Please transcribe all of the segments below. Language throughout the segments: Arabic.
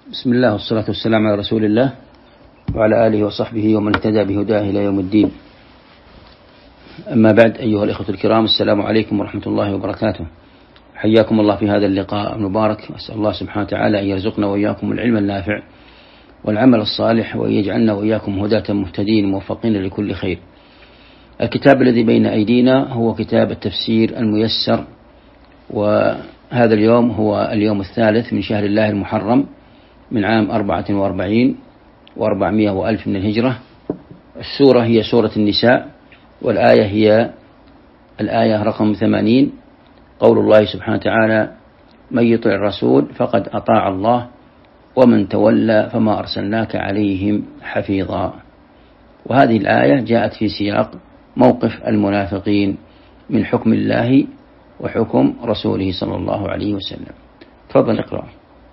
بسم الله والصلاة والسلام على رسول الله وعلى آله وصحبه ومن اهتدى بهداه إلى يوم الدين. أما بعد، أيها الإخوة الكرام، السلام عليكم ورحمة الله وبركاته. حياكم الله في هذا اللقاء المبارك، أسأل الله سبحانه وتعالى أن يرزقنا وإياكم العلم النافع والعمل الصالح، وأن يجعلنا وإياكم هداة مهتدين موفقين لكل خير. الكتاب الذي بين أيدينا هو كتاب التفسير الميسر، وهذا اليوم هو اليوم الثالث من شهر الله المحرم من عام 44 و400 وألف من الهجرة. السورة هي سورة النساء، والآية هي الآية رقم 80، قول الله سبحانه وتعالى: من يطع الرسول فقد أطاع الله ومن تولى فما أرسلناك عليهم حفيظا. وهذه الآية جاءت في سياق موقف المنافقين من حكم الله وحكم رسوله صلى الله عليه وسلم. تفضل اقرأ.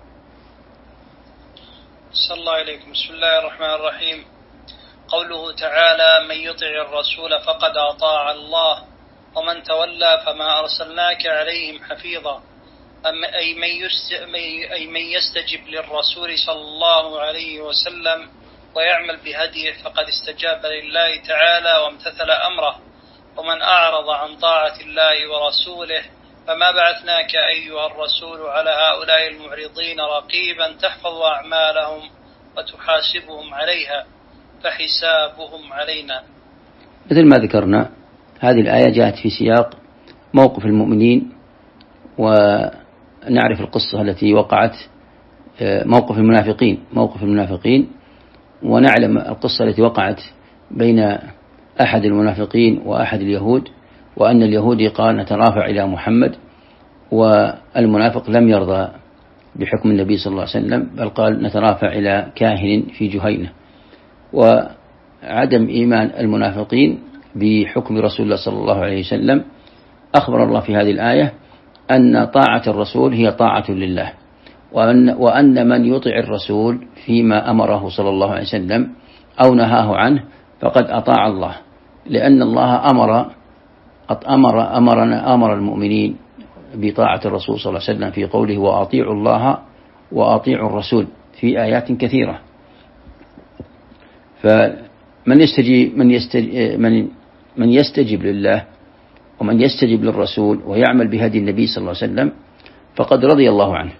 صلى الله عليكم. بسم الله الرحمن الرحيم. قوله تعالى: من يطع الرسول فقد أطاع الله ومن تولى فما أرسلناك عليهم حفيظا. أي من يستجب للرسول صلى الله عليه وسلم ويعمل بهديه فقد استجاب لله تعالى وامتثل أمره. ومن أعرض عن طاعة الله ورسوله فما بعثناك أيها الرسول على هؤلاء المعرضين رقيبا تحفظ أعمالهم وتحاسبهم عليها فحسابهم علينا. مثل ما ذكرنا، هذه الآية جاءت في سياق موقف المؤمنين، ونعرف القصة التي وقعت، موقف المنافقين، ونعلم القصة التي وقعت بين أحد المنافقين وأحد اليهود، وأن اليهودي قال: نترافع إلى محمد، والمنافق لم يرضى بحكم النبي صلى الله عليه وسلم، بل قال: نترافع إلى كاهن في جهينة. وعدم إيمان المنافقين بحكم رسول الله صلى الله عليه وسلم، أخبر الله في هذه الآية أن طاعة الرسول هي طاعة لله، وأن من يطع الرسول فيما أمره صلى الله عليه وسلم أو نهاه عنه فقد أطاع الله، لأن الله أمر المؤمنين بطاعة الرسول صلى الله عليه وسلم في قوله: وأطيعوا الله وأطيعوا الرسول، في آيات كثيرة. فمن يستجيب لله ومن يستجيب للرسول ويعمل بهدي النبي صلى الله عليه وسلم فقد رضي الله عنه،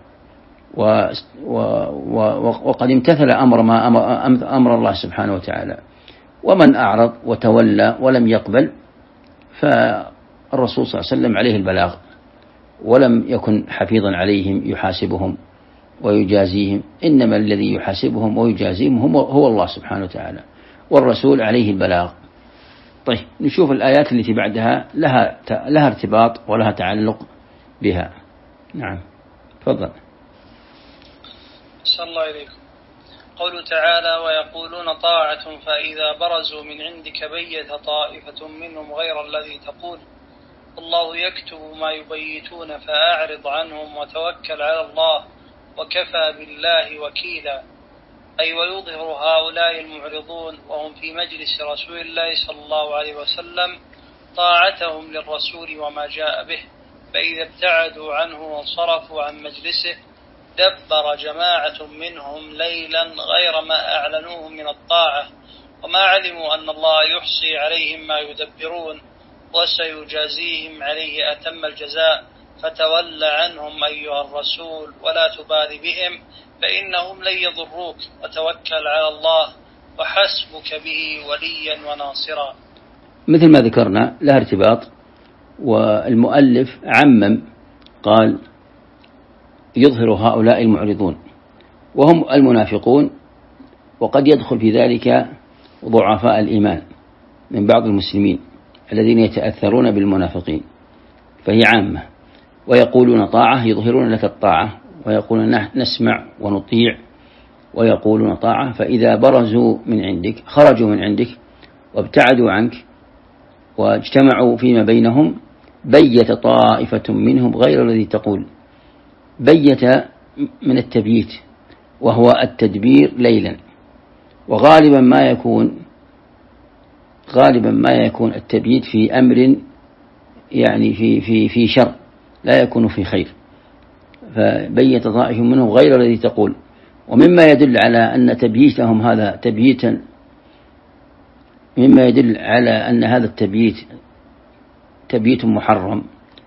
وقد امتثل أمر الله سبحانه وتعالى. ومن أعرض وتولى ولم يقبل فالرسول صلى الله عليه وسلم عليه البلاغ، ولم يكن حفيظا عليهم يحاسبهم ويجازيهم، إنما الذي يحاسبهم ويجازيهم هو الله سبحانه وتعالى، والرسول عليه البلاغ. طيب، نشوف الآيات التي بعدها لها ارتباط ولها تعلق بها. نعم، تفضل. صلى الله عليكم. قوله تعالى: ويقولون طاعة فإذا برزوا من عندك بيت طائفة منهم غير الذي تقول الله يكتب ما يبيتون فأعرض عنهم وتوكل على الله وكفى بالله وكيلا. أي ويظهر هؤلاء المعرضون وهم في مجلس رسول الله صلى الله عليه وسلم طاعتهم للرسول وما جاء به، فإذا ابتعدوا عنه وانصرفوا عن مجلسه دبر جماعة منهم ليلا غير ما أعلنوه من الطاعة، وما علموا أن الله يحصي عليهم ما يدبرون وسيجازيهم عليه أتم الجزاء. فتول عنهم أيها الرسول ولا تبال بهم فإنهم لن يضروك، وتوكل على الله وحسبك به وليا وناصرا. مثل ما ذكرنا لها ارتباط، والمؤلف عمم قال: يظهر هؤلاء المعرضون وهم المنافقون، وقد يدخل في ذلك ضعفاء الإيمان من بعض المسلمين الذين يتأثرون بالمنافقين، فهي عامة. ويقولون طاعة، يظهرون لك الطاعة ويقولون نسمع ونطيع، ويقولون طاعة، فإذا برزوا من عندك، خرجوا من عندك وابتعدوا عنك واجتمعوا فيما بينهم، بيت طائفة منهم غير الذي تقول. بيت من التبييت، وهو التدبير ليلا، وغالبا ما يكون التبييت في أمر، يعني في شر، لا يكون في خير. فبيت طائف منهم غير الذي تقول، ومما يدل على أن تبييتهم هذا تبييتا، مما يدل على أن هذا التبييت تبييت محرم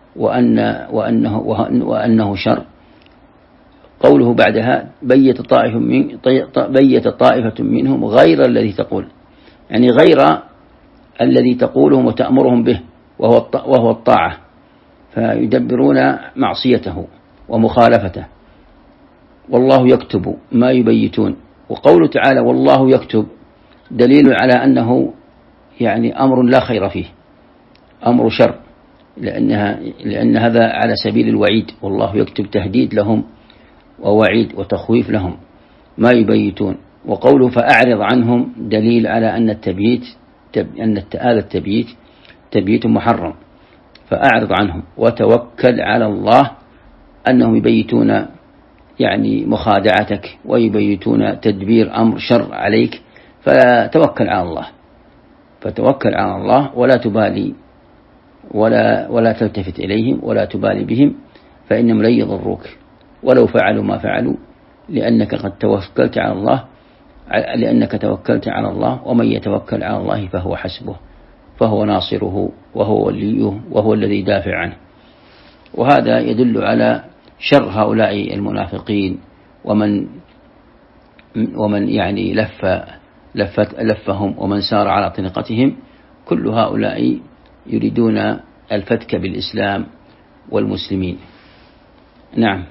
وأنه شر، قوله بعدها بيت طائفة منهم غير الذي تقول، يعني غير الذي تقولهم وتأمرهم به وهو الطاعة، فيدبرون معصيته ومخالفته. والله يكتب ما يبيتون. وقوله تعالى والله يكتب دليل على أنه يعني أمر لا خير فيه، أمر شر، لأن هذا على سبيل الوعيد، والله يكتب تهديد لهم ووعيد وتخويف لهم ما يبيتون. وقوله فأعرض عنهم دليل على أن هذا التبييت تبييت محرم، فأعرض عنهم وتوكل على الله، أنهم يبيتون يعني مخادعتك ويبيتون تدبير أمر شر عليك، فتوكل على الله ولا تبالي ولا تلتفت إليهم ولا تبالي بهم، فإنهم لن يضروك ولو فعلوا ما فعلوا، لأنك توكلت على الله، ومن يتوكل على الله فهو حسبه، فهو ناصره وهو وليه وهو الذي يدافع عنه. وهذا يدل على شر هؤلاء المنافقين ومن يعني لفهم ومن سار على طريقتهم، كل هؤلاء يريدون الفتك بالإسلام والمسلمين. نعم.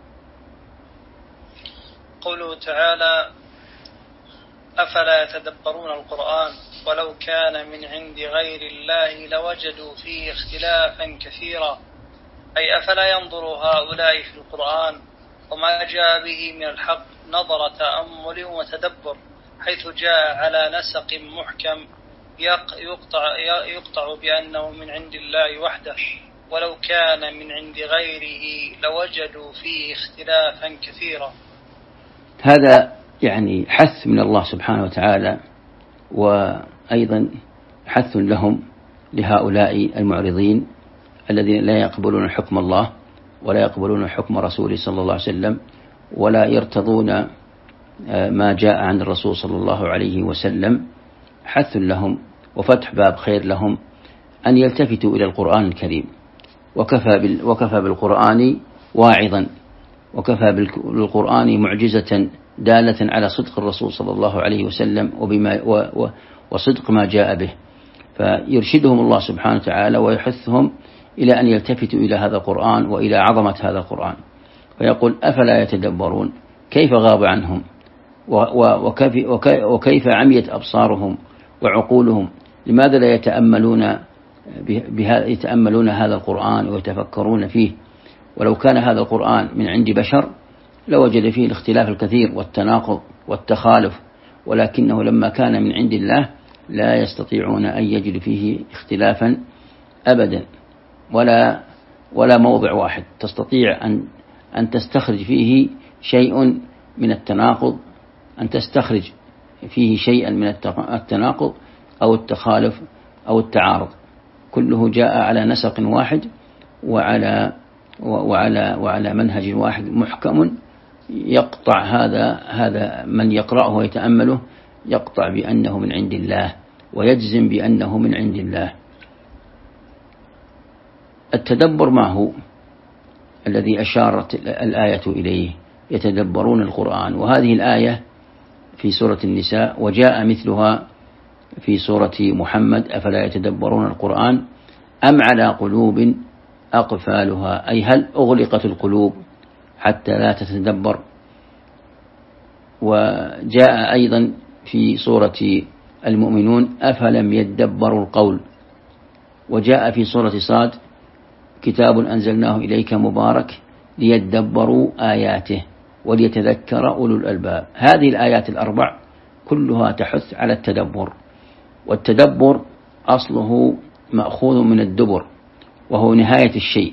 قوله تعالى أفلا يتدبرون القرآن ولو كان من عند غير الله لوجدوا فيه اختلافا كثيرا، أي أفلا ينظر هؤلاء في القرآن وما جاء به من الحق نظر تأمل وتدبر، حيث جاء على نسق محكم يقطع بأنه من عند الله وحده، ولو كان من عند غيره لوجدوا فيه اختلافا كثيرا. هذا يعني حث من الله سبحانه وتعالى، وأيضا حث لهؤلاء المعرضين الذين لا يقبلون حكم الله ولا يقبلون حكم رسوله صلى الله عليه وسلم، ولا يرتضون ما جاء عن الرسول صلى الله عليه وسلم. حث لهم وفتح باب خير لهم أن يلتفتوا إلى القرآن الكريم، وكفى بالقرآن واعظا، وكفى بالقرآن معجزة دالة على صدق الرسول صلى الله عليه وسلم وصدق ما جاء به. فيرشدهم الله سبحانه وتعالى ويحثهم إلى أن يلتفتوا إلى هذا القرآن وإلى عظمة هذا القرآن، فيقول أفلا يتدبرون، كيف غاب عنهم وكيف عميت أبصارهم وعقولهم، لماذا لا يتأملون هذا القرآن ويتفكرون فيه؟ ولو كان هذا القرآن من عند بشر لوجد فيه الاختلاف الكثير والتناقض والتخالف، ولكنه لما كان من عند الله لا يستطيعون أن يجدوا فيه اختلافا أبدا، ولا موضع واحد تستطيع أن تستخرج فيه شيء من التناقض، أن تستخرج فيه شيئا من التناقض أو التخالف أو التعارض، كله جاء على نسق واحد وعلى منهج واحد محكم، يقطع هذا من يقرأه ويتأمله يقطع بأنه من عند الله ويجزم بأنه من عند الله. التدبر ما هو الذي أشارت الآية إليه؟ يتدبرون القرآن، وهذه الآية في سورة النساء، وجاء مثلها في سورة محمد أفلا يتدبرون القرآن أم على قلوب أقفالها، أي هل أغلقت القلوب حتى لا تتدبر. وجاء أيضا في سورة المؤمنون أفلم يدبروا القول. وجاء في سورة صاد كتاب أنزلناه إليك مبارك ليدبروا آياته وليتذكر أولو الألباب. هذه الآيات الأربع كلها تحث على التدبر، والتدبر أصله مأخوذ من الدبر وهو نهاية الشيء،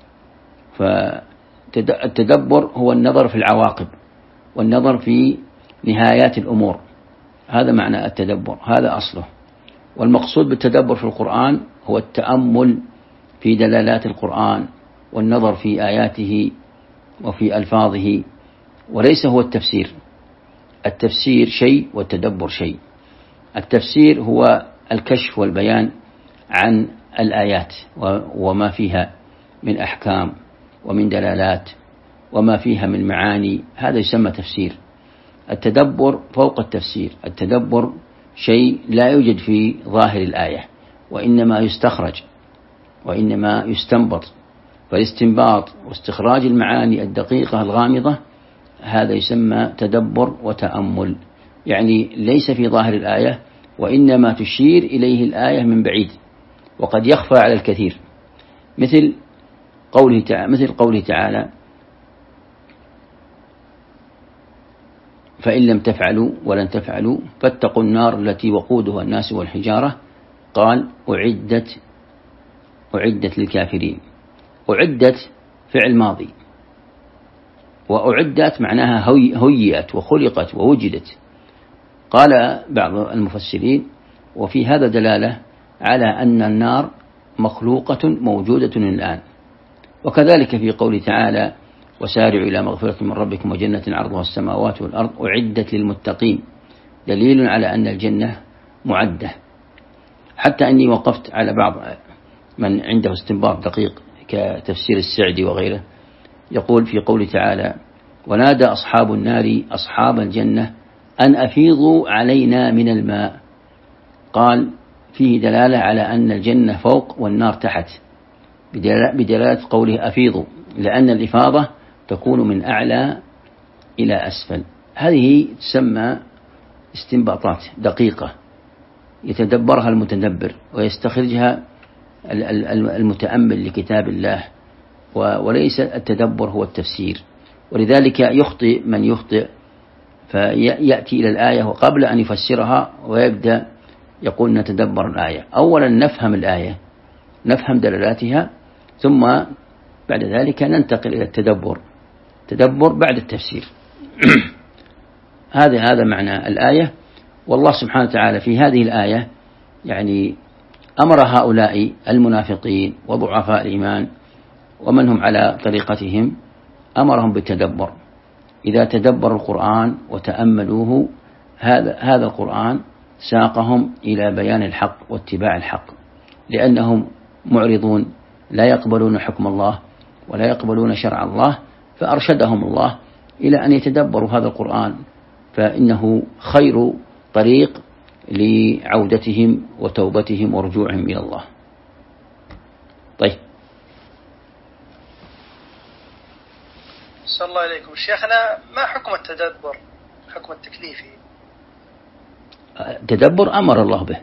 فالتدبر هو النظر في العواقب والنظر في نهايات الأمور، هذا معنى التدبر، هذا أصله. والمقصود بالتدبر في القرآن هو التأمل في دلالات القرآن والنظر في آياته وفي ألفاظه، وليس هو التفسير، التفسير شيء والتدبر شيء. التفسير هو الكشف والبيان عن الآيات وما فيها من أحكام ومن دلالات وما فيها من معاني، هذا يسمى تفسير. التدبر فوق التفسير، التدبر شيء لا يوجد في ظاهر الآية، وإنما يستخرج وإنما يستنبط. فالاستنباط واستخراج المعاني الدقيقة الغامضة هذا يسمى تدبر وتأمل، يعني ليس في ظاهر الآية وإنما تشير إليه الآية من بعيد وقد يخفى على الكثير، مثل قوله تعالى: فإن لم تفعلوا ولن تفعلوا فاتقوا النار التي وقودها الناس والحجارة. قال: أعدت للكافرين. أعدت فعل ماضي، وأعدت معناها هيئت وخلقت ووجدت. قال بعض المفسرين: وفي هذا دلالة على أن النار مخلوقة موجودة الآن. وكذلك في قوله تعالى: وسارعوا إلى مغفرة من ربكم وجنة عرضها السماوات والأرض أعدت للمتقين، دليل على أن الجنة معدة. حتى أني وقفت على بعض من عنده استنباط دقيق كتفسير السعدي وغيره، يقول في قوله تعالى: ونادى أصحاب النار أصحاب الجنة أن أفيضوا علينا من الماء. قال: فيه دلالة على أن الجنة فوق والنار تحت، بدلالة قوله أفيضوا، لأن الإفاضة تكون من أعلى إلى أسفل. هذه تسمى استنباطات دقيقة يتدبرها المتدبر ويستخرجها المتأمل لكتاب الله، وليس التدبر هو التفسير. ولذلك يخطئ من يخطئ فيأتي إلى الآية وقبل أن يفسرها ويبدأ يقول نتدبر الآية. أولا نفهم الآية، نفهم دلالاتها، ثم بعد ذلك ننتقل إلى التدبر، تدبر بعد التفسير. هذا معنى الآية. والله سبحانه وتعالى في هذه الآية يعني أمر هؤلاء المنافقين وضعفاء الإيمان ومن هم على طريقتهم، أمرهم بالتدبر. إذا تدبروا القرآن وتأملوه، هذا القرآن ساقهم إلى بيان الحق واتباع الحق، لأنهم معرضون لا يقبلون حكم الله ولا يقبلون شرع الله، فأرشدهم الله إلى أن يتدبروا هذا القرآن، فإنه خير طريق لعودتهم وتوبتهم ورجوعهم إلى الله. طيب، صلى الله عليكم. شيخنا، ما حكم التدبر، حكم التكليفي؟ التدبر أمر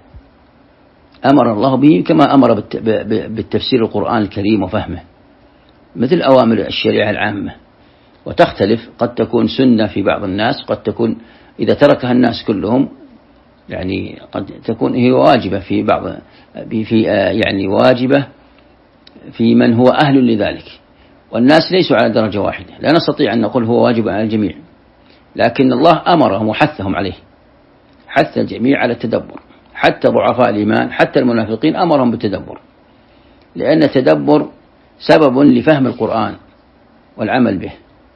الله به كما أمر بالتفسير القرآن الكريم وفهمه، مثل أوامر الشريعة العامة، وتختلف، قد تكون سنة في بعض الناس، قد تكون إذا تركها الناس كلهم يعني قد تكون هي واجبة في بعض، يعني واجبة في من هو أهل لذلك، والناس ليسوا على درجة واحدة، لا نستطيع أن نقول هو واجب على الجميع، لكن الله أمرهم وحثهم عليه، حث الجميع على التدبر، حتى ضعفاء الإيمان، حتى المنافقين أمرهم بالتدبر، لأن التدبر سبب لفهم القرآن والعمل به.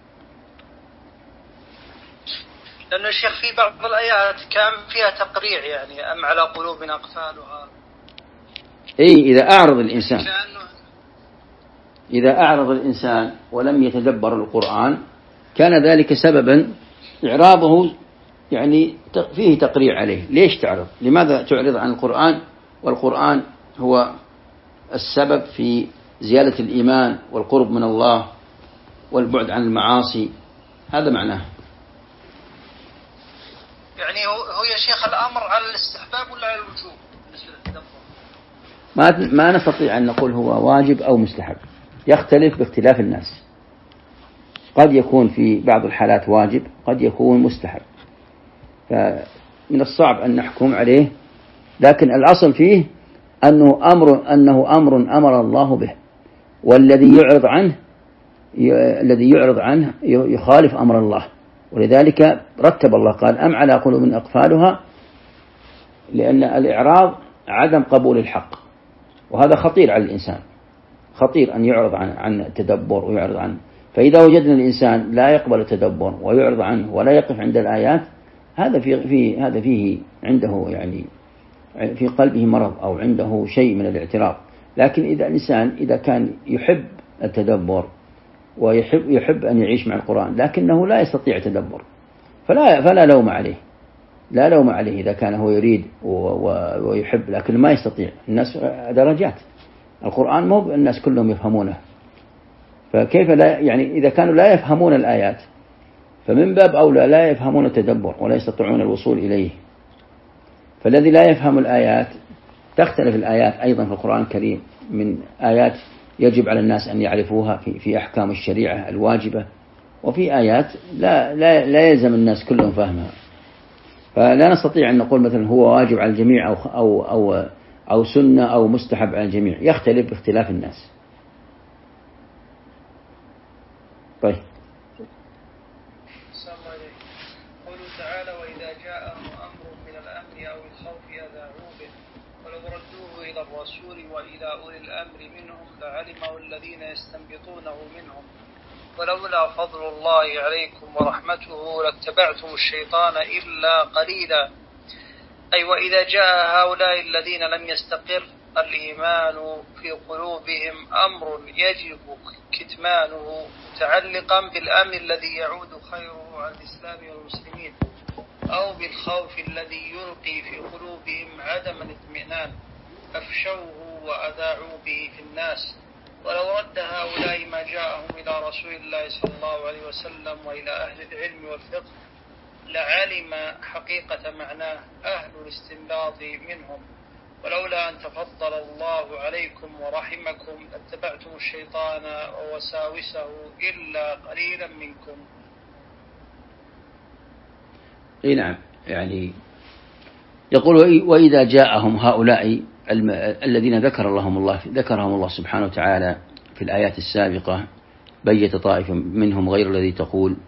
لأن الشيخ في بعض الآيات كان فيها تقريع، يعني أم على قلوب أقفالها. إذا أعرض الإنسان ولم يتدبر القرآن كان ذلك سببا إعراضه، يعني فيه تقريع عليه. ليش تعرض؟ لماذا تعرض عن القرآن والقرآن هو السبب في زيادة الإيمان والقرب من الله والبعد عن المعاصي؟ هذا معناه. يعني هو يا شيخ الأمر على الاستحباب ولا على الوجوب بالنسبة للتدبر؟ ما نستطيع أن نقول هو واجب أو مستحب، يختلف باختلاف الناس، قد يكون في بعض الحالات واجب، قد يكون مستحب، فمن الصعب أن نحكم عليه، لكن الأصل فيه أنه أمر أمر الله به، والذي يعرض عنه يخالف أمر الله، ولذلك رتب الله قال أم على قلوب أقفالها، لأن الإعراض عدم قبول الحق، وهذا خطير على الإنسان، خطير أن يعرض عن التدبر ويعرض عنه. فإذا وجدنا الإنسان لا يقبل التدبر ويعرض عنه ولا يقف عند الآيات، هذا فيه عنده يعني في قلبه مرض أو عنده شيء من الاعتراض. لكن إذا الإنسان إذا كان يحب التدبر ويحب أن يعيش مع القرآن لكنه لا يستطيع التدبر فلا لوم عليه، لا لوم عليه إذا كان هو يريد ويحب لكن ما يستطيع. الناس درجات، القرآن مو الناس كلهم يفهمونه، فكيف لا يعني إذا كانوا لا يفهمون الآيات فمن باب أولى لا يفهمون التدبر ولا يستطيعون الوصول إليه. فالذي لا يفهم الآيات تختلف الآيات أيضا في القرآن الكريم من آيات يجب على الناس أن يعرفوها في أحكام الشريعة الواجبة، وفي آيات لا يلزم الناس كلهم فهمها. فلا نستطيع أن نقول مثلا هو واجب على الجميع أو سنة أو مستحب على الجميع، يختلف باختلاف الناس. طيب. قوله تعالى وإذا جاءهم أمر من الأمن أو الخوف أذاعوا به ولو ردوه إلى الرسول وإلى أولي الأمر منهم لعلمه الذين يستنبطونه منهم ولولا فضل الله عليكم ورحمته لاتبعتم الشيطان إلا قليلا. أي وإذا جاء هؤلاء الذين لم يستقر الإيمان في قلوبهم أمر يجب كتمانه متعلقا بالأمن الذي يعود خيره على الإسلام والمسلمين أو بالخوف الذي يلقي في قلوبهم عدم الاطمئنان أفشوه وأذاعوا به في الناس. ولو رد هؤلاء ما جاءهم إلى رسول الله صلى الله عليه وسلم وإلى أهل العلم والفقه لعلم حقيقة معناه أهل الاستنباط منهم ولولا أن تفضل الله عليكم ورحمكم لاتبعتم الشيطان ووساوسه إلا قليلا منكم. نعم، يعني يقول وإذا جاءهم هؤلاء الذين ذكرهم الله سبحانه وتعالى في الآيات السابقة بيت طائفة منهم غير الذي تقول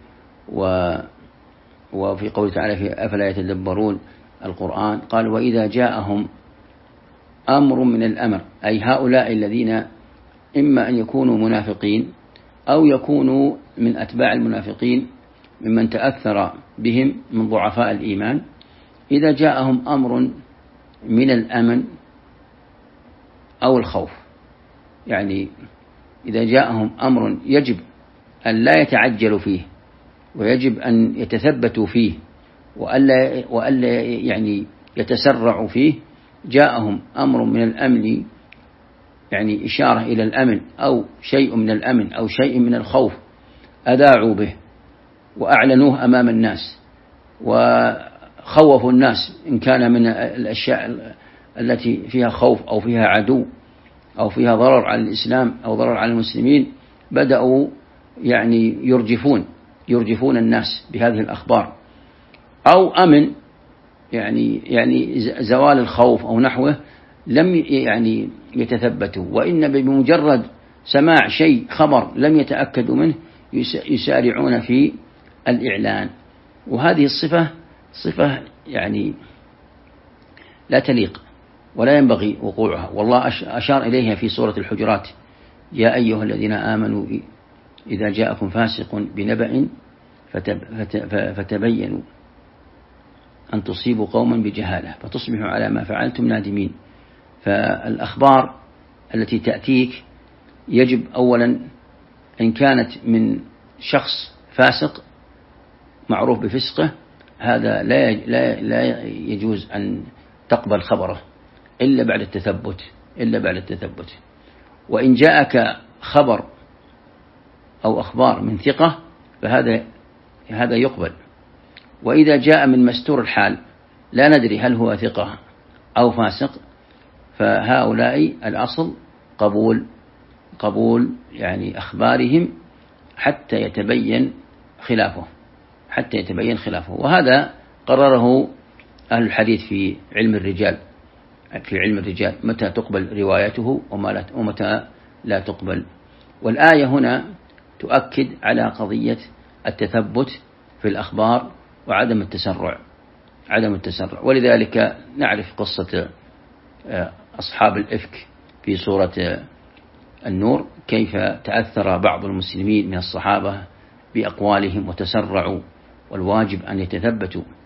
وفي قوله تعالى في أفلا يتدبرون القرآن قال وإذا جاءهم أمر من الأمر، أي هؤلاء الذين إما أن يكونوا منافقين أو يكونوا من أتباع المنافقين ممن تأثر بهم من ضعفاء الإيمان. إذا جاءهم أمر من الأمن أو الخوف، يعني إذا جاءهم أمر يجب أن لا يتعجلوا فيه ويجب أن يتثبتوا فيه وألا يعني يتسرعوا فيه، جاءهم أمر من الأمن يعني إشارة إلى الأمن أو شيء من الأمن أو شيء من الخوف أذاعوا به وأعلنوه أمام الناس وخوفوا الناس إن كان من الأشياء التي فيها خوف أو فيها عدو أو فيها ضرر على الإسلام أو ضرر على المسلمين، بدأوا يعني يرجفون الناس بهذه الأخبار. أو أمن يعني زوال الخوف أو نحوه لم يعني يتثبتوا، وإن بمجرد سماع شيء خبر لم يتأكدوا منه يسارعون في الإعلان. وهذه صفة يعني لا تليق ولا ينبغي وقوعها، والله أشار إليها في سورة الحجرات يا أيها الذين آمنوا إذا جاءكم فاسق بنبأ فتبينوا أن تصيبوا قوما بجهالة فتصبحوا على ما فعلتم نادمين. فالأخبار التي تأتيك يجب أولا إن كانت من شخص فاسق معروف بفسقه هذا لا يجوز أن تقبل خبره إلا بعد التثبت. وإن جاءك خبر أو أخبار من ثقة فهذا يقبل. وإذا جاء من مستور الحال لا ندري هل هو ثقة أو فاسق فهؤلاء الأصل قبول يعني أخبارهم حتى يتبين خلافه. وهذا قرره أهل الحديث في علم الرجال متى تقبل روايته ومتى لا تقبل. والآية هنا تؤكد على قضية التثبت في الأخبار وعدم التسرع. ولذلك نعرف قصة أصحاب الإفك في سورة النور كيف تأثر بعض المسلمين من الصحابة بأقوالهم وتسرعوا، والواجب أن يتثبتوا.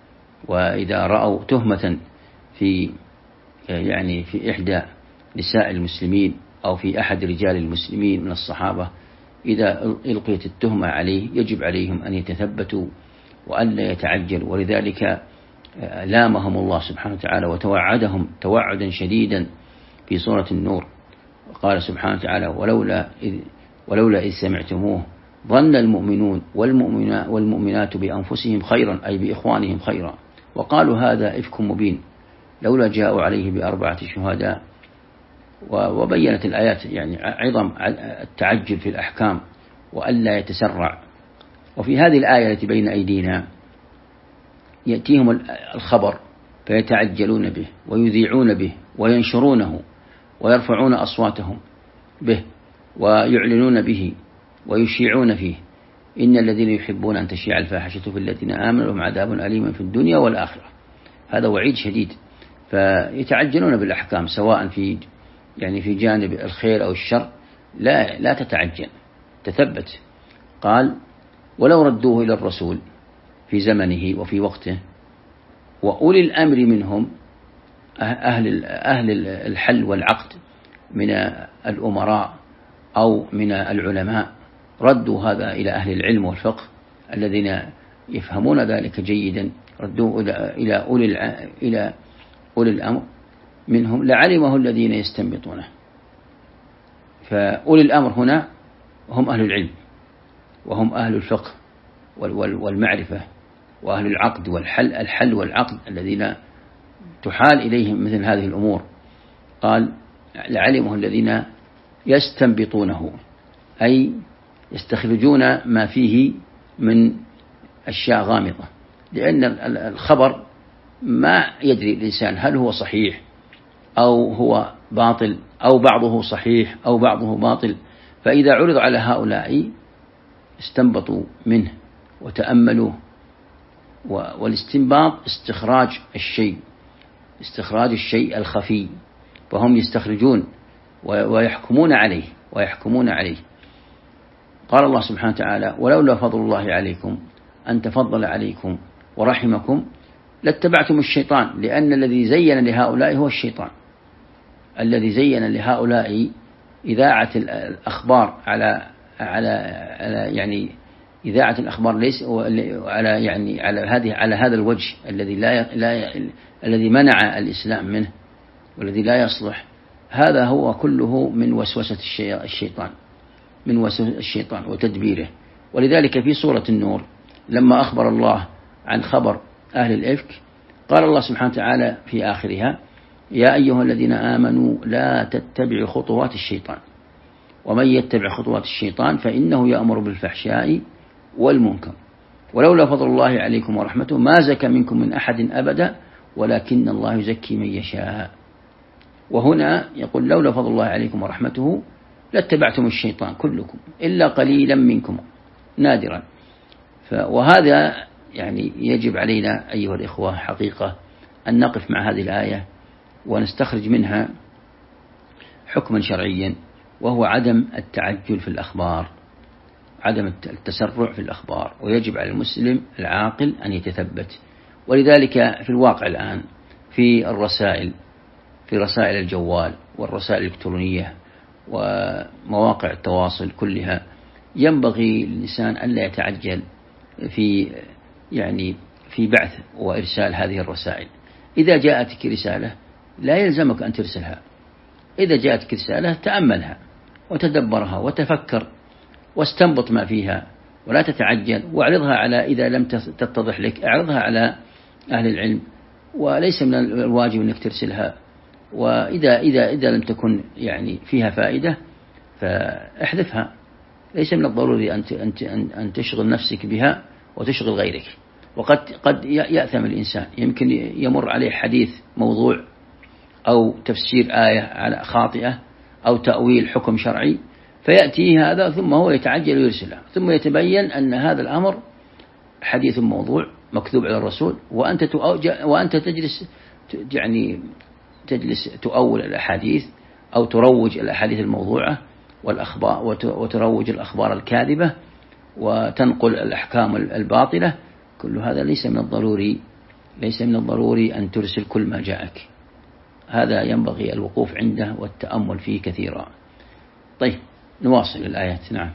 وإذا رأوا تهمة في إحدى نساء المسلمين أو في أحد رجال المسلمين من الصحابة، إذا ألقيت التهمة عليه يجب عليهم أن يتثبتوا وأن لا يتعجلوا. ولذلك لامهم الله سبحانه وتعالى وتوعدهم توعدا شديدا في سورة النور. قال سبحانه وتعالى: ولولا إذ سمعتموه ظن المؤمنون والمؤمنات بأنفسهم خيرا، أي بإخوانهم خيرا، وقالوا هذا إفك مبين لولا جاءوا عليه بأربعة شهداء. وبينت الآيات عظم التعجل في الأحكام وألا يتسرع. وفي هذه الآية التي بين أيدينا يأتيهم الخبر فيتعجلون به ويذيعون به وينشرونه ويرفعون أصواتهم به ويعلنون به ويشيعون فيه: إن الذين يحبون أن تشيع الفاحشة في الذين آمنوا لهم عذاب أليم في الدنيا والآخرة. هذا وعيد شديد. فيتعجلون بالأحكام سواء في جانب الخير أو الشر. لا تتعجل، تثبت. قال: ولو ردوه إلى الرسول في زمنه وفي وقته وأولي الأمر منهم، أهل الحل والعقد من الأمراء أو من العلماء، ردوا هذا إلى أهل العلم والفقه الذين يفهمون ذلك جيدا، ردوا إلى أولي الأمر منهم لعلمه الذين يستنبطونه. فأولي الأمر هنا هم أهل العلم وهم أهل الفقه والمعرفة وأهل العقد الحل والعقد الذين تحال إليهم مثل هذه الأمور. قال: لعلمه الذين يستنبطونه، أي يستخرجون ما فيه من أشياء غامضة، لأن الخبر ما يدري الإنسان هل هو صحيح أو هو باطل أو بعضه صحيح أو بعضه باطل. فإذا عرض على هؤلاء استنبطوا منه وتأملوه. والاستنباط استخراج الشيء الخفي، فهم يستخرجون ويحكمون عليه. قال الله سبحانه وتعالى: ولولا فضل الله عليكم أن تفضل عليكم ورحمكم لاتبعتم الشيطان. لأن الذي زين لهؤلاء هو الشيطان، الذي زين لهؤلاء إذاعة الأخبار على إذاعة الأخبار ليس على هذا الوجه الذي منع الإسلام منه والذي لا يصلح. هذا هو كله من وسوسة الشيطان وتدبيره. ولذلك في سورة النور لما أخبر الله عن خبر أهل الإفك قال الله سبحانه وتعالى في آخرها: يا أيها الذين آمنوا لا تتبعوا خطوات الشيطان ومن يتبع خطوات الشيطان فإنه يأمر بالفحشاء والمنكر ولولا فضل الله عليكم ورحمته ما زكى منكم من أحد أبدا ولكن الله يزكي من يشاء. وهنا يقول: لولا فضل الله عليكم ورحمته لاتبعتم الشيطان كلكم إلا قليلا منكم نادرا. وهذا يجب علينا أيها الإخوة حقيقة أن نقف مع هذه الآية ونستخرج منها حكما شرعيا، وهو عدم التعجل في الأخبار، عدم التسرع في الأخبار. ويجب على المسلم العاقل أن يتثبت. ولذلك في الواقع الآن في رسائل الجوال والرسائل الإلكترونية ومواقع التواصل كلها ينبغي للإنسان أن لا يتعجل في بعث وإرسال هذه الرسائل. إذا جاءتك رسالة لا يلزمك أن ترسلها، إذا جاءتك رسالة تأملها وتدبرها وتفكر واستنبط ما فيها ولا تتعجل، واعرضها على إذا لم تتضح لك اعرضها على أهل العلم، وليس من الواجب أنك ترسلها. وإذا لم تكن فيها فائدة فاحذفها، ليس من الضروري أن تشغل نفسك بها وتشغل غيرك. وقد يأثم الإنسان، يمكن يمر عليه حديث موضوع أو تفسير آية خاطئة أو تأويل حكم شرعي فيأتيه هذا ثم هو يتعجل ويرسله، ثم يتبين أن هذا الأمر حديث موضوع مكذوب على الرسول، وأنت تجلس تؤول الأحاديث أو تروج الأحاديث الموضوعة والأخبار وتروج الأخبار الكاذبة وتنقل الأحكام الباطلة. كل هذا ليس من الضروري ليس من الضروري أن ترسل كل ما جاءك، هذا ينبغي الوقوف عنده والتأمل فيه كثيرا. طيب نواصل الآيات. نعم.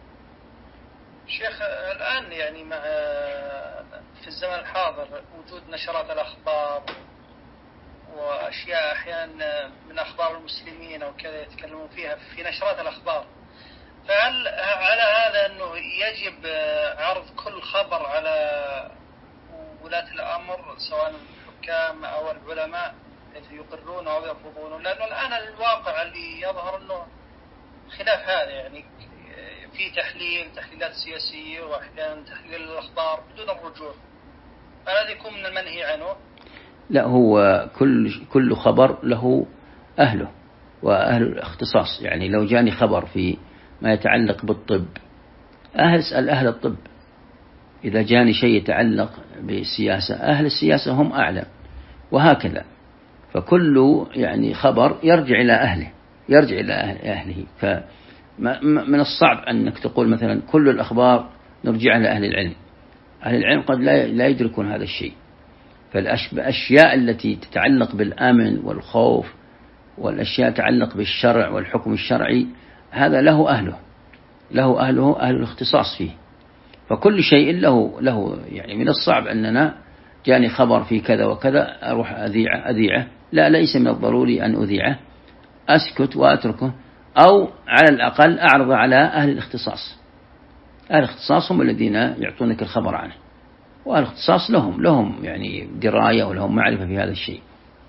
شيخ، الآن يعني مع في الزمن الحاضر وجود نشرات الأخبار وأشياء أحيانا من أخبار المسلمين أو كذا يتكلمون فيها في نشرات الأخبار، فهل على هذا أنه يجب عرض كل خبر على ولاة الأمر سواء الحكام أو العلماء الذي يقرون أو يرفضون؟ لأنه الآن الواقع اللي يظهر أنه خلاف هذا، يعني في تحليلات سياسية وأحيانا تحليل الأخبار بدون الرجوع، هذا يكون من المنهي عنه. لا، هو كل خبر له أهله وأهل الاختصاص. يعني لو جاني خبر في ما يتعلق بالطب أسأل أهل الطب، إذا جاني شيء يتعلق بالسياسة أهل السياسة هم أعلم، وهكذا. فكل يعني خبر يرجع إلى أهله. فمن الصعب أنك تقول مثلا كل الأخبار نرجع لأهل العلم. أهل العلم قد لا يدركون هذا الشيء. فالأشياء التي تتعلق بالأمن والخوف والأشياء تتعلق بالشرع والحكم الشرعي هذا له أهل الاختصاص فيه. فكل شيء له يعني من الصعب أننا جاني خبر في كذا وكذا أروح أذيعه. لا، ليس من الضروري أن أذيعه، أسكت وأتركه، أو على الأقل أعرض على أهل الاختصاص. أهل الاختصاص هم الذين يعطونك الخبر عنه، وأهل الاختصاص لهم يعني دراية ولهم معرفة في هذا الشيء.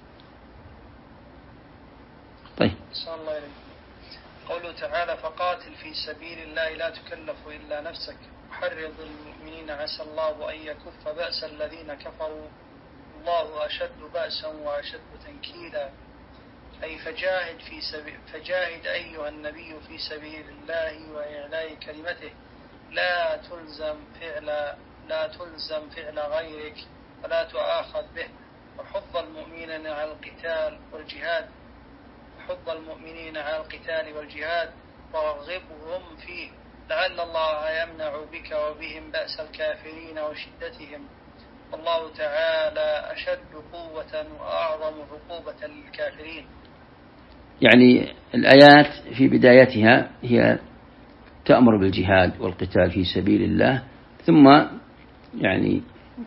طيب. قوله تعالى: فقاتل في سبيل الله لا تكلف إلا نفسك وحرض المؤمنين عسى الله أن يكف بأس الذين كفروا الله أشد بأسا وأشد تنكيلا. أي فجاهد أيها النبي في سبيل الله وإعلاء كلمته لا تلزم فعل غيرك ولا تؤاخذ به، وحض المؤمنين على القتال والجهاد ورغبهم فيه لعل الله يمنع بك وبهم بأس الكافرين وشدتهم، والله تعالى أشد قوة وأعظم عقوبة للكافرين. يعني الآيات في بدايتها هي تأمر بالجهاد والقتال في سبيل الله، ثم يعني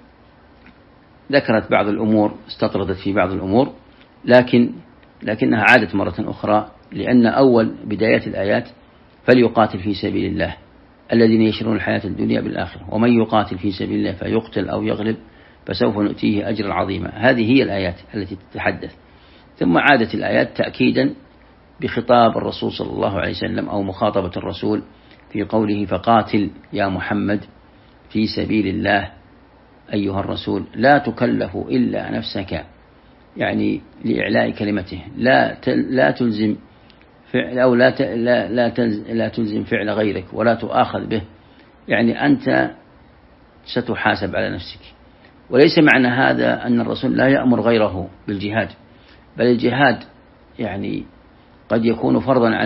ذكرت بعض الأمور، استطردت في بعض الأمور، لكنها عادت مرة أخرى، لأن أول بدايات الآيات فليقاتل في سبيل الله الذين يشرون الحياة الدنيا بالآخرة ومن يقاتل في سبيل الله فيقتل أو يغلب فسوف نؤتيه أجرا عظيما. هذه هي الآيات التي تتحدث. ثم عادت الآيات تأكيدا بخطاب الرسول صلى الله عليه وسلم أو مخاطبة الرسول في قوله: فقاتل يا محمد في سبيل الله أيها الرسول لا تكلف إلا نفسك، يعني لإعلاء كلمته. لا تلزم فعل أو لا تلزم فعل غيرك ولا تؤاخذ به، يعني أنت ستحاسب على نفسك. وليس معنى هذا أن الرسول لا يأمر غيره بالجهاد، بل الجهاد يعني قد يكون فرضا على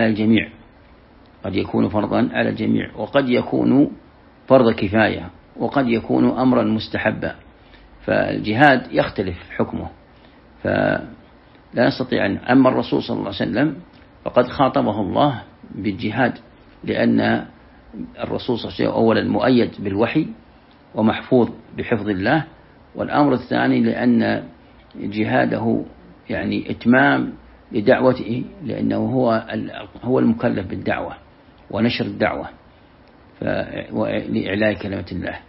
الجميع، وقد يكون فرض كفاية، وقد يكون أمرا مستحبا. فالجهاد يختلف حكمه، فلا نستطيع أن. أما الرسول صلى الله عليه وسلم فقد خاطبه الله بالجهاد، لأن الرسول صلى الله عليه وسلم أولا مؤيد بالوحي ومحفوظ بحفظ الله، والأمر الثاني لأن جهاده يعني إتمام لدعوته، لأنه هو المكلف بالدعوة ونشر الدعوة لإعلاء كلمة الله،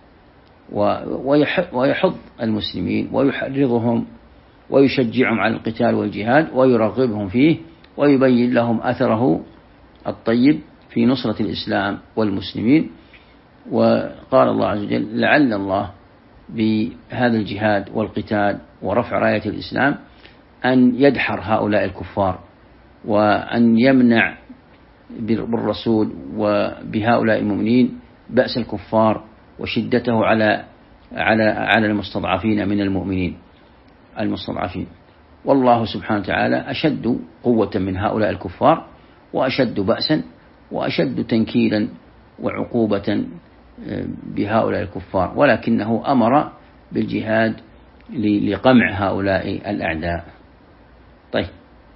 ويحض المسلمين ويحرضهم ويشجعهم على القتال والجهاد ويرغبهم فيه ويبين لهم أثره الطيب في نصرة الإسلام والمسلمين. وقال الله عز وجل: لعل الله بهذا الجهاد والقتال ورفع راية الإسلام أن يدحر هؤلاء الكفار، وأن يمنع بالرسول وبهؤلاء المؤمنين بأس الكفار وشدته على المستضعفين من المؤمنين المستضعفين. والله سبحانه وتعالى أشد قوة من هؤلاء الكفار، وأشد بأسا وأشد تنكيلا وعقوبة بهؤلاء الكفار، ولكنه أمر بالجهاد لقمع هؤلاء الأعداء. طيب.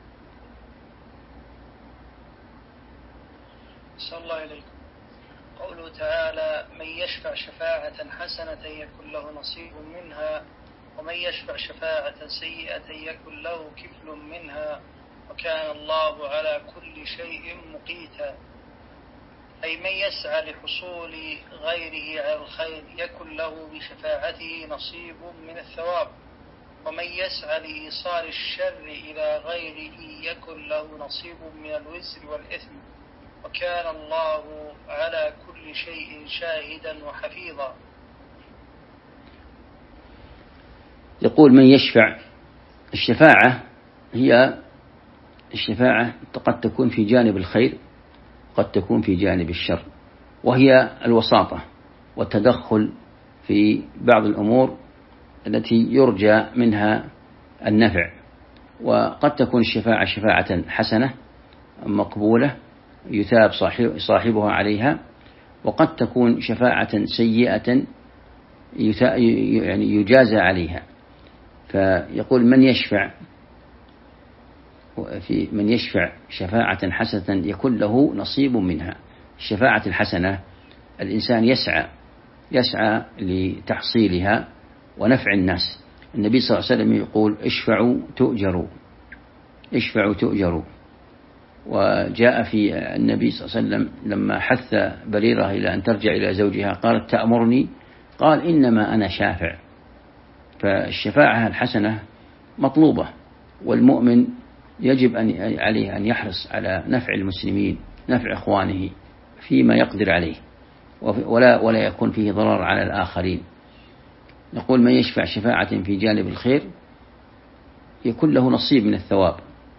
صلى الله عليكم. قوله تعالى: من يشفع شفاعة حسنة يكن له نصيب منها ومن يشفع شفاعة سيئة يكن له كفل منها وكان الله على كل شيء مقيتا. أي من يسعى لحصول غيره على الخير يكن له بشفاعته نصيب من الثواب، ومن يسعى لإيصال الشر إلى غيره يكن له نصيب من الوزر والإثم، وكان الله على كل شيء شاهدا وحفيظا. يقول من يشفع. الشفاعة هي الشفاعة قد تكون في جانب الخير، قد تكون في جانب الشر، وهي الوساطة والتدخل في بعض الأمور التي يرجى منها النفع. وقد تكون الشفاعة شفاعة حسنة مقبولة يثاب صاحبها عليها، وقد تكون شفاعة سيئة يعني يجازى عليها. فيقول من يشفع شفاعة حسنة يكون له نصيب منها. الشفاعة الحسنة الإنسان يسعى لتحصيلها ونفع الناس. النبي صلى الله عليه وسلم يقول اشفعوا تؤجروا. وجاء في النبي صلى الله عليه وسلم لما حث بريرة إلى أن ترجع إلى زوجها قالت تأمرني، قال إنما أنا شافع. فالشفاعة الحسنة مطلوبة، والمؤمن يجب عليه أن يحرص على نفع المسلمين، نفع إخوانه فيما يقدر عليه، ولا يكون فيه ضرر على الآخرين. نقول من يشفع شفاعة في جانب الخير يكون له نصيب من الثواب،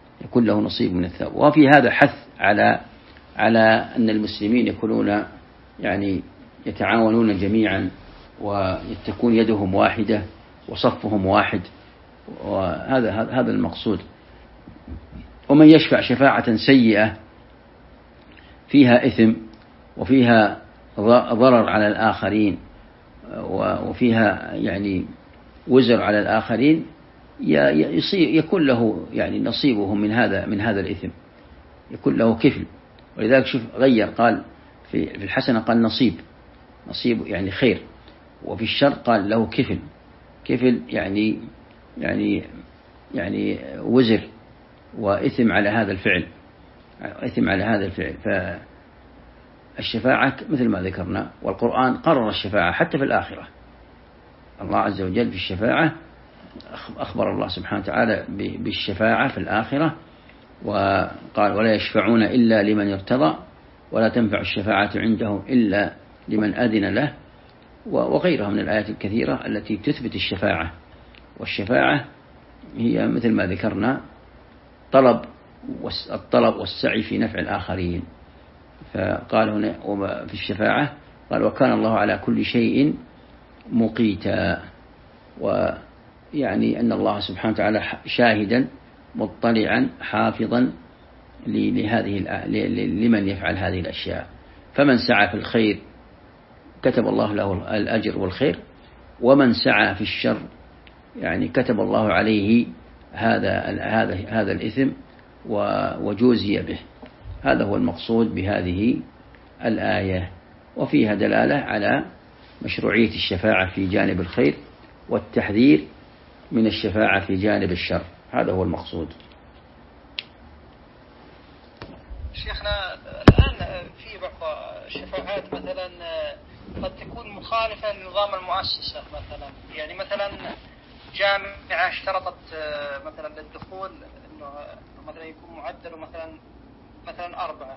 وفي هذا حث على أن المسلمين يكونون يعني يتعاونون جميعا، وتكون يدهم واحدة وصفهم واحد، وهذا المقصود. ومن يشفع شفاعة سيئة فيها إثم وفيها ضرر على الآخرين وفيها يعني وزر على الآخرين يكون له يعني نصيبه من هذا الإثم، يكون له كفل. ولذلك شوف غير قال في الحسنة قال نصيب يعني خير، وفي الشر قال له كفل يعني وزر وإثم على هذا الفعل، فالشفاعة مثل ما ذكرنا، والقرآن قرر الشفاعة حتى في الآخرة. الله عز وجل في الشفاعة أخبر الله سبحانه وتعالى بالشفاعة في الآخرة، وقال ولا يشفعون إلا لمن ارتضى ولا تنفع الشفاعة عنده إلا لمن أذن له، وغيرها من الآيات الكثيرة التي تثبت الشفاعة. والشفاعة هي مثل ما ذكرنا الطلب والسعي في نفع الآخرين. فقال هنا في الشفاعة قال وكان الله على كل شيء مقيتا، ويعني أن الله سبحانه وتعالى شاهدا مطلعا حافظا لمن يفعل هذه الأشياء. فمن سعى في الخير كتب الله له الأجر والخير، ومن سعى في الشر يعني كتب الله عليه هذا الإثم وجوزي به. هذا هو المقصود بهذه الآية، وفيها دلالة على مشروعية الشفاعة في جانب الخير والتحذير من الشفاعة في جانب الشر. هذا هو المقصود. شيخنا الآن في بعض الشفاعات مثلا قد تكون مخالفة لنظام المؤسسة، يعني مثلا جامعة اشترطت مثلا للدخول انه مثلا يكون معدله مثلا 4،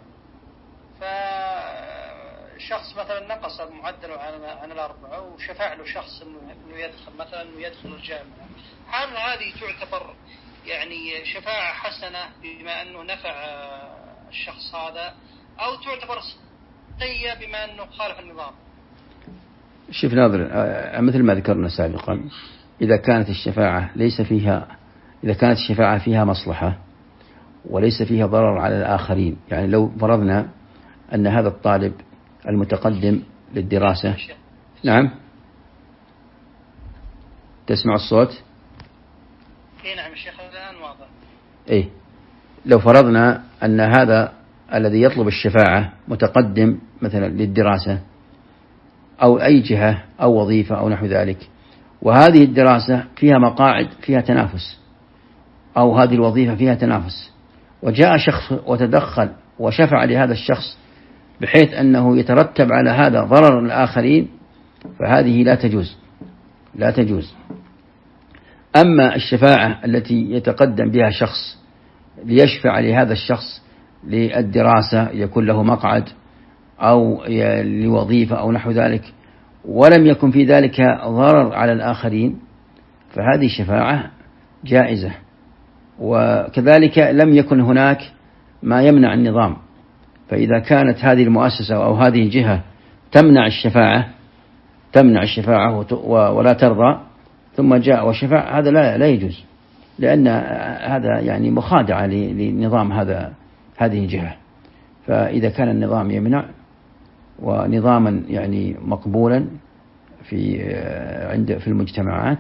فشخص مثلا نقص معدله عن 4 وشفع له شخص انه يدخل الجامعة. هل هذه تعتبر يعني شفاعة حسنة بما انه نفع الشخص هذا، او تعتبر سيئة بما انه خالف النظام؟ شوف ناظر، مثل ما ذكرنا سابقا، إذا كانت الشفاعة فيها مصلحة وليس فيها ضرر على الآخرين، يعني لو فرضنا أن هذا الطالب المتقدم للدراسة، نعم تسمع الصوت؟ نعم الشيخ الآن واضح. إيه، لو فرضنا أن هذا الذي يطلب الشفاعة متقدم مثلا للدراسة أو أي جهة أو وظيفة أو نحو ذلك، وهذه الدراسة فيها مقاعد فيها تنافس، أو هذه الوظيفة فيها تنافس، وجاء شخص وتدخل وشفع لهذا الشخص بحيث أنه يترتب على هذا ضرر الآخرين، فهذه لا تجوز. أما الشفاعة التي يتقدم بها شخص ليشفع لهذا الشخص للدراسة، يكون له مقعد أو لوظيفة أو نحو ذلك، ولم يكن في ذلك ضرر على الآخرين، فهذه شفاعة جائزة. وكذلك لم يكن هناك ما يمنع النظام، فإذا كانت هذه المؤسسة أو هذه الجهة تمنع الشفاعة ولا ترضى، ثم جاء وشفع، هذا لا يجوز، لأن هذا يعني مخادعة لنظام هذه الجهة. فإذا كان النظام يمنع، ونظاما يعني مقبولا في المجتمعات،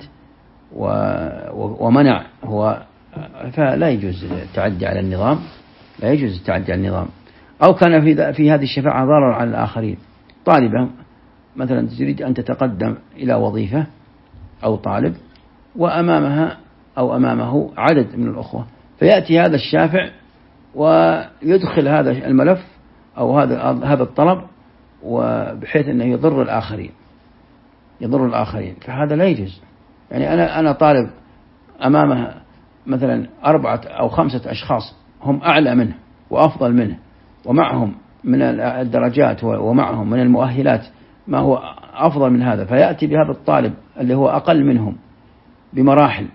ومنع هو، فلا يجوز التعدي على النظام، أو كان في هذه الشفاعة ضرر على الآخرين. طالبة مثلا تريد أن تتقدم إلى وظيفة أو طالب، وأمامها أو أمامه عدد من الأخوة، فيأتي هذا الشافع ويدخل هذا الملف أو هذا الطلب، وبحيث أنه يضر الآخرين، فهذا لا يجوز. يعني أنا طالب أمامه مثلا 4 أو 5 أشخاص هم أعلى منه وأفضل منه، ومعهم من الدرجات ومعهم من المؤهلات ما هو أفضل من هذا، فيأتي بهذا الطالب اللي هو أقل منهم بمراحل،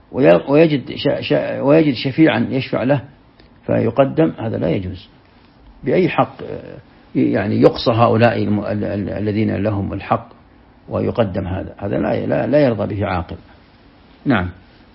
ويجد شفيعا يشفع له فيقدم، هذا لا يجوز بأي حق. يعني يقصى هؤلاء الذين لهم الحق ويقدم هذا لا يرضى به عاقل. نعم.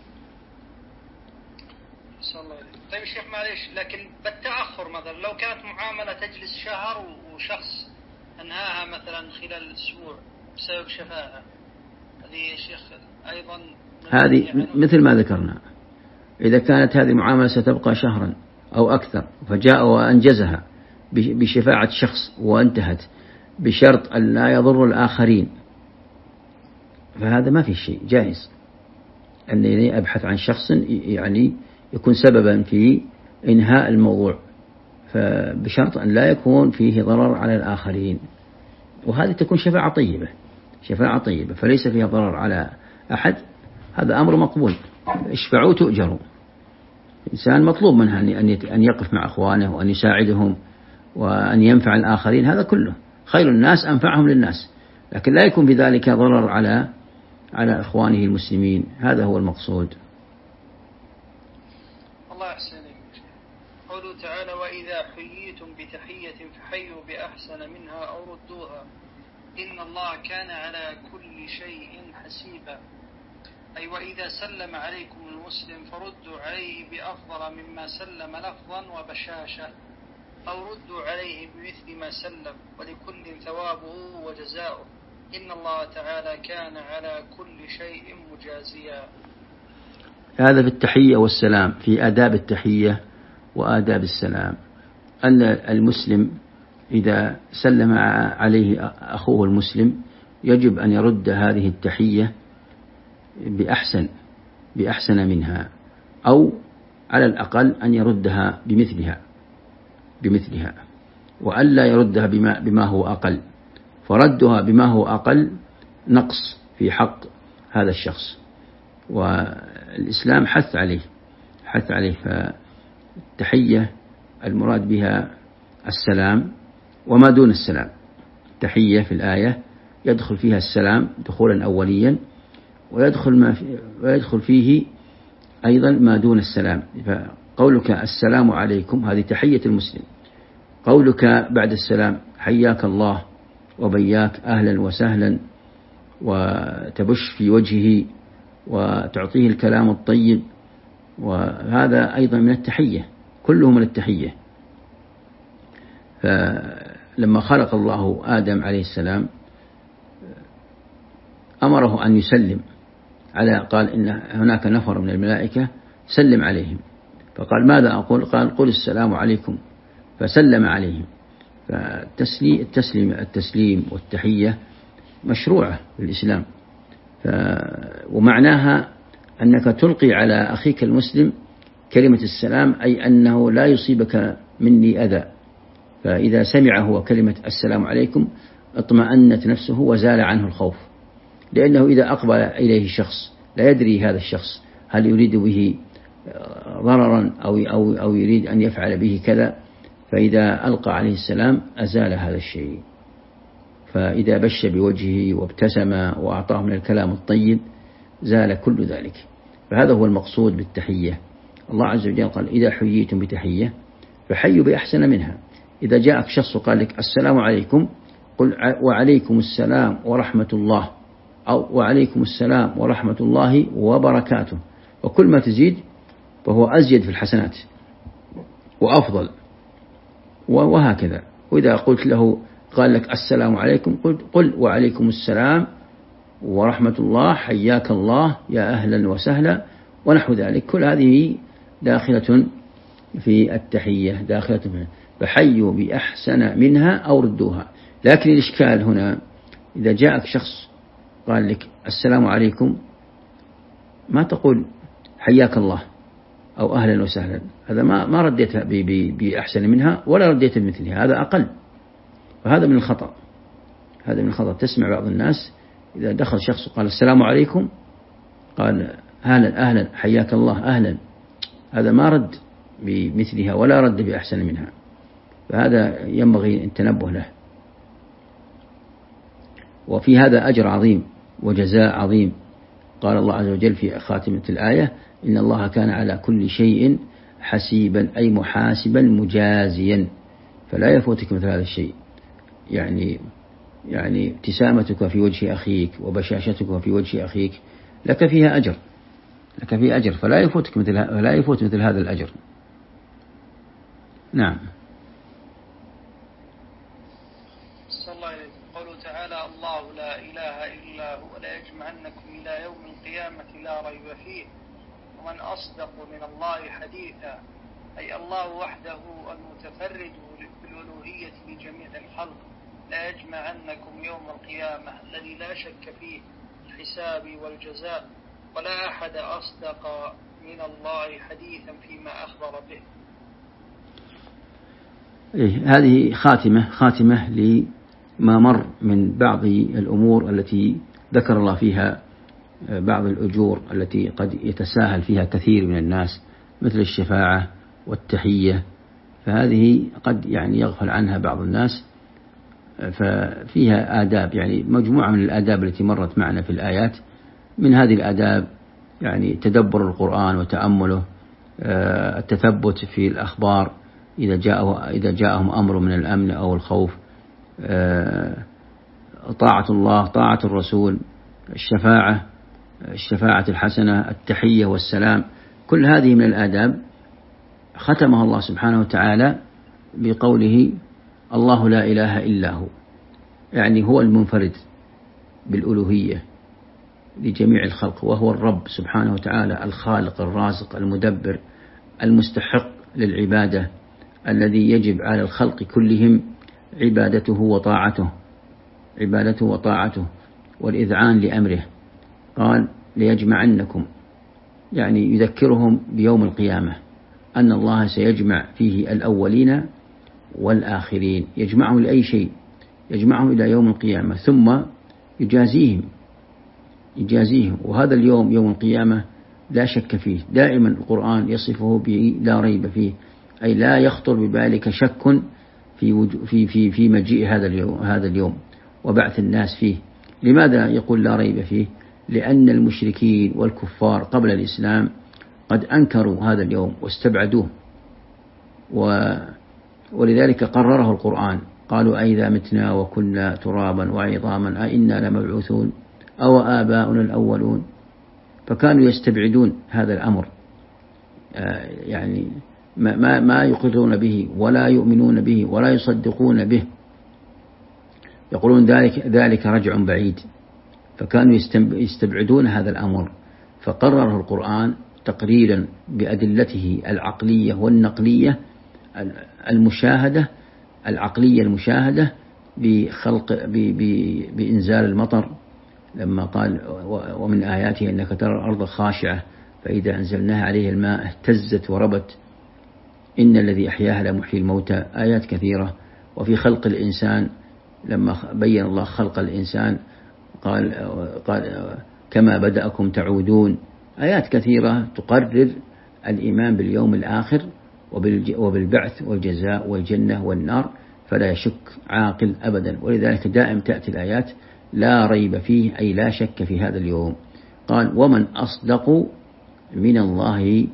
طيب شيخ معليش، لكن بالتأخر مثلا لو كانت معاملة تجلس شهر وشخص أنهاها مثلا خلال أسبوع بسبب شفاعة، هذه يا شيخ أيضا هذه مثل ما ذكرنا، إذا كانت هذه المعاملة ستبقى شهرا أو أكثر، فجاء وأنجزها بشفاعة شخص وانتهت بشرط أن لا يضر الآخرين، فهذا ما في شيء جائز، أنني أبحث عن شخص يعني يكون سببا في إنهاء الموضوع، فبشرط أن لا يكون فيه ضرر على الآخرين، وهذه تكون شفاعة طيبة فليس فيها ضرر على أحد، هذا أمر مقبول. اشفعوا تؤجروا، إنسان مطلوب منه أن يقف مع أخوانه وأن يساعدهم وأن ينفع الآخرين، هذا كله خير الناس أنفعهم للناس، لكن لا يكون بذلك ضرر على إخوانه المسلمين، هذا هو المقصود. الله يحسن إليك. قوله تعالى: وإذا حييتم بتحية فحيوا بأحسن منها أو ردوها إن الله كان على كل شيء حسيبا. أي وإذا سلم عليكم المسلم فردوا عليه بأفضل مما سلم لفظا وبشاشة، أو ردوا عليه بمثل ما سلم، ولكل ثوابه وجزاؤه إن الله تعالى كان على كل شيء مجازيا. هذا في التحية والسلام، في آداب التحية وآداب السلام، أن المسلم إذا سلم عليه أخوه المسلم يجب أن يرد هذه التحية بأحسن منها، أو على الأقل أن يردها بمثلها، وألا يردها بما هو أقل، فردها بما هو أقل نقص في حق هذا الشخص، والإسلام حث عليه. فالتحية المراد بها السلام وما دون السلام. التحية في الآية يدخل فيها السلام دخولا أوليا، ويدخل فيه أيضا ما دون السلام. فقولك السلام عليكم هذه تحية المسلم، قولك بعد السلام حياك الله وبياك أهلا وسهلا، وتبش في وجهه وتعطيه الكلام الطيب، وهذا أيضا من التحية، كله من التحية. فلما خلق الله آدم عليه السلام أمره أن قال إن هناك نفر من الملائكة سلم عليهم، فقال ماذا أقول؟ قال قل السلام عليكم، فسلم عليهم. فالتسليم والتحية مشروعة في الإسلام، ومعناها أنك تلقي على أخيك المسلم كلمة السلام، أي أنه لا يصيبك مني أذى. فإذا سمع هو كلمة السلام عليكم اطمأنت نفسه وزال عنه الخوف، لأنه إذا أقبل إليه شخص لا يدري هذا الشخص هل يريد به ضررا أو يريد أن يفعل به كذا، فإذا ألقى عليه السلام أزال هذا الشيء. فإذا بش بوجهه وابتسم وأعطاه من الكلام الطيب زال كل ذلك. فهذا هو المقصود بالتحية. الله عز وجل قال إذا حييتم بتحية فحيوا بأحسن منها. إذا جاءك شخص وقال لك السلام عليكم قل وعليكم السلام ورحمة الله، أو وعليكم السلام ورحمة الله وبركاته، وكل ما تزيد فهو أزيد في الحسنات وأفضل، وهكذا. وإذا قلت له قال لك السلام عليكم قل وعليكم السلام ورحمة الله حياك الله يا أهلا وسهلا ونحو ذلك. كل هذه داخلة في التحية، داخلة في فحيوا بأحسن منها أو ردوها. لكن الإشكال هنا إذا جاءك شخص قال لك السلام عليكم ما تقول حياك الله أو أهلا وسهلا، هذا ما رديتها بأحسن منها ولا رديتها بمثلها، هذا أقل، وهذا من الخطأ. هذا من الخطأ. تسمع بعض الناس إذا دخل شخص وقال السلام عليكم قال أهلا حياك الله أهلا، هذا ما رد بمثلها ولا رد بأحسن منها، فهذا ينبغي التنبه له. وفي هذا أجر عظيم وجزاء عظيم. قال الله عز وجل في خاتمة الآية إن الله كان على كل شيء حسيبا، أي محاسبا مجازيا، فلا يفوتك مثل هذا الشيء. يعني ابتسامتك في وجه أخيك وبشاشتك في وجه أخيك لك فيها أجر، لك فيها أجر، فلا يفوت مثل هذا الأجر. نعم. صلى الله عليه وسلم. قوله تعالى الله لا إله إلا هو لا يجمعنكم إلى يوم القيامة لا ريب فيه، ومن أصدق من الله حديثا، أي الله وحده المتفرد بالألوهية لجميع الخلق لا يجمعنكم يوم القيامة الذي لا شك فيه الحساب والجزاء، ولا أحد أصدق من الله حديثا فيما أخبر به. هذه خاتمة لما مر من بعض الأمور التي ذكر الله فيها بعض الأجور التي قد يتساهل فيها كثير من الناس، مثل الشفاعة والتحية، فهذه قد يغفل عنها بعض الناس. ففيها آداب، مجموعة من الآداب التي مرت معنا في الآيات. من هذه الآداب تدبر القرآن وتأمله، التثبت في الأخبار إذا جاءهم أمر من الأمن أو الخوف، طاعة الله، طاعة الرسول، الشفاعة الحسنة، التحية والسلام، كل هذه من الآداب ختمها الله سبحانه وتعالى بقوله الله لا إله إلا هو، هو المنفرد بالألوهية لجميع الخلق، وهو الرب سبحانه وتعالى الخالق الرازق المدبر المستحق للعبادة، الذي يجب على الخلق كلهم عبادته وطاعته والإذعان لأمره. قال ليجمعنكم، يذكرهم بيوم القيامة أن الله سيجمع فيه الأولين والآخرين، يجمعهم لأي شيء، يجمعهم إلى يوم القيامة ثم يجازيهم. وهذا اليوم يوم القيامة لا شك فيه، دائما القرآن يصفه لا ريب فيه، أي لا يخطر ببالك شك في مجيء هذا اليوم وبعث الناس فيه. لماذا يقول لا ريب فيه؟ لأن المشركين والكفار قبل الإسلام قد أنكروا هذا اليوم واستبعدوه، ولذلك قرره القرآن. قالوا أئذا متنا وكنا ترابا وعظاما أئنا لمبعوثون أو آباؤنا الأولون، فكانوا يستبعدون هذا الأمر، ما يقرون به ولا يؤمنون به ولا يصدقون به، يقولون ذلك رجع بعيد، فكانوا يستبعدون هذا الأمر. فقرره القرآن تقريرا بأدلته العقلية والنقلية المشاهدة، العقلية المشاهدة بإنزال المطر، لما قال ومن آياته أنك ترى الأرض خاشعة فإذا أنزلناها عليها الماء اهتزت وربت إن الذي أحياها لمحيي الموتى. آيات كثيرة. وفي خلق الإنسان لما بين الله خلق الإنسان قال كما بدأكم تعودون. آيات كثيرة تقرر الإيمان باليوم الآخر وبالبعث والجزاء والجنة والنار، فلا يشك عاقل أبدا. ولذلك دائم تأتي الآيات لا ريب فيه، أي لا شك في هذا اليوم. قال ومن أصدق من الله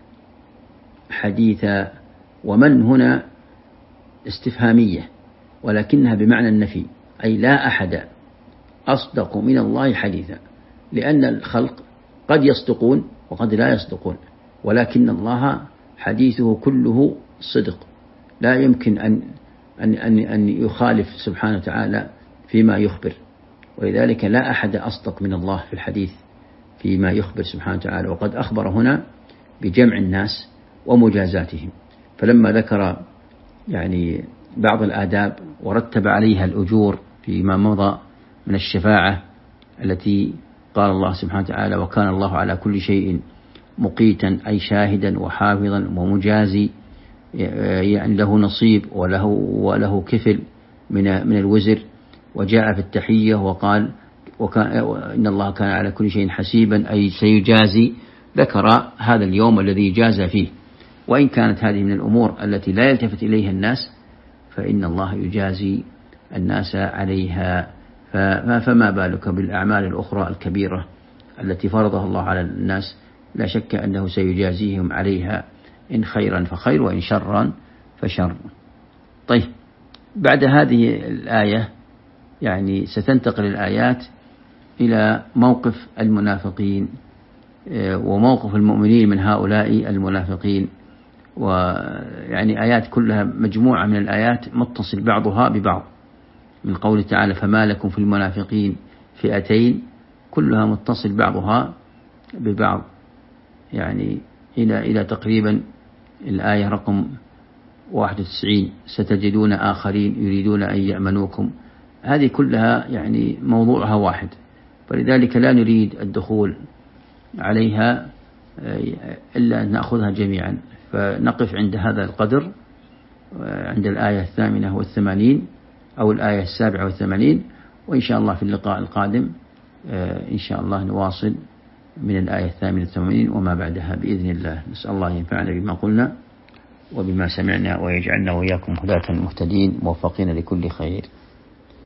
حديثا. ومن هنا استفهامية ولكنها بمعنى النفي، أي لا أحد أصدق من الله حديثا، لأن الخلق قد يصدقون وقد لا يصدقون، ولكن الله حديثه كله صدق، لا يمكن أن يخالف سبحانه وتعالى فيما يخبر. ولذلك لا أحد أصدق من الله في الحديث فيما يخبر سبحانه وتعالى. وقد أخبر هنا بجمع الناس ومجازاتهم، فلما ذكر يعني بعض الآداب ورتب عليها الأجور فيما مضى من الشفاعة التي قال الله سبحانه وتعالى وكان الله على كل شيء مقيتا، أي شاهدا وحافظا ومجازي، يعني له نصيب وله كفل من الوزر. وجاء في التحية وقال إن الله كان على كل شيء حسيبا، أي سيجازي. ذكر هذا اليوم الذي جازى فيه، وإن كانت هذه من الأمور التي لا يلتفت إليها الناس فإن الله يجازي الناس عليها، فما بالك بالأعمال الأخرى الكبيرة التي فرضها الله على الناس، لا شك أنه سيجازيهم عليها إن خيرا فخير وإن شرا فشر. طيب، بعد هذه الآية يعني ستنتقل الآيات إلى موقف المنافقين وموقف المؤمنين من هؤلاء المنافقين. ويعني آيات كلها مجموعة من الآيات متصل بعضها ببعض، من قوله تعالى فما لكم في المنافقين فئتين، كلها متصل بعضها ببعض، يعني إلى تقريبا الآية رقم 91 ستجدون آخرين يريدون أن يأمنوكم. هذه كلها يعني موضوعها واحد، فلذلك لا نريد الدخول عليها إلا أن نأخذها جميعا، فنقف عند هذا القدر، عند الآية 88 أو الآية 87، وإن شاء الله في اللقاء القادم إن شاء الله نواصل من الآية 88 وما بعدها بإذن الله. نسأل الله ينفعنا بما قلنا وبما سمعنا ويجعلنا وإياكم هداة مهتدين موفقين لكل خير.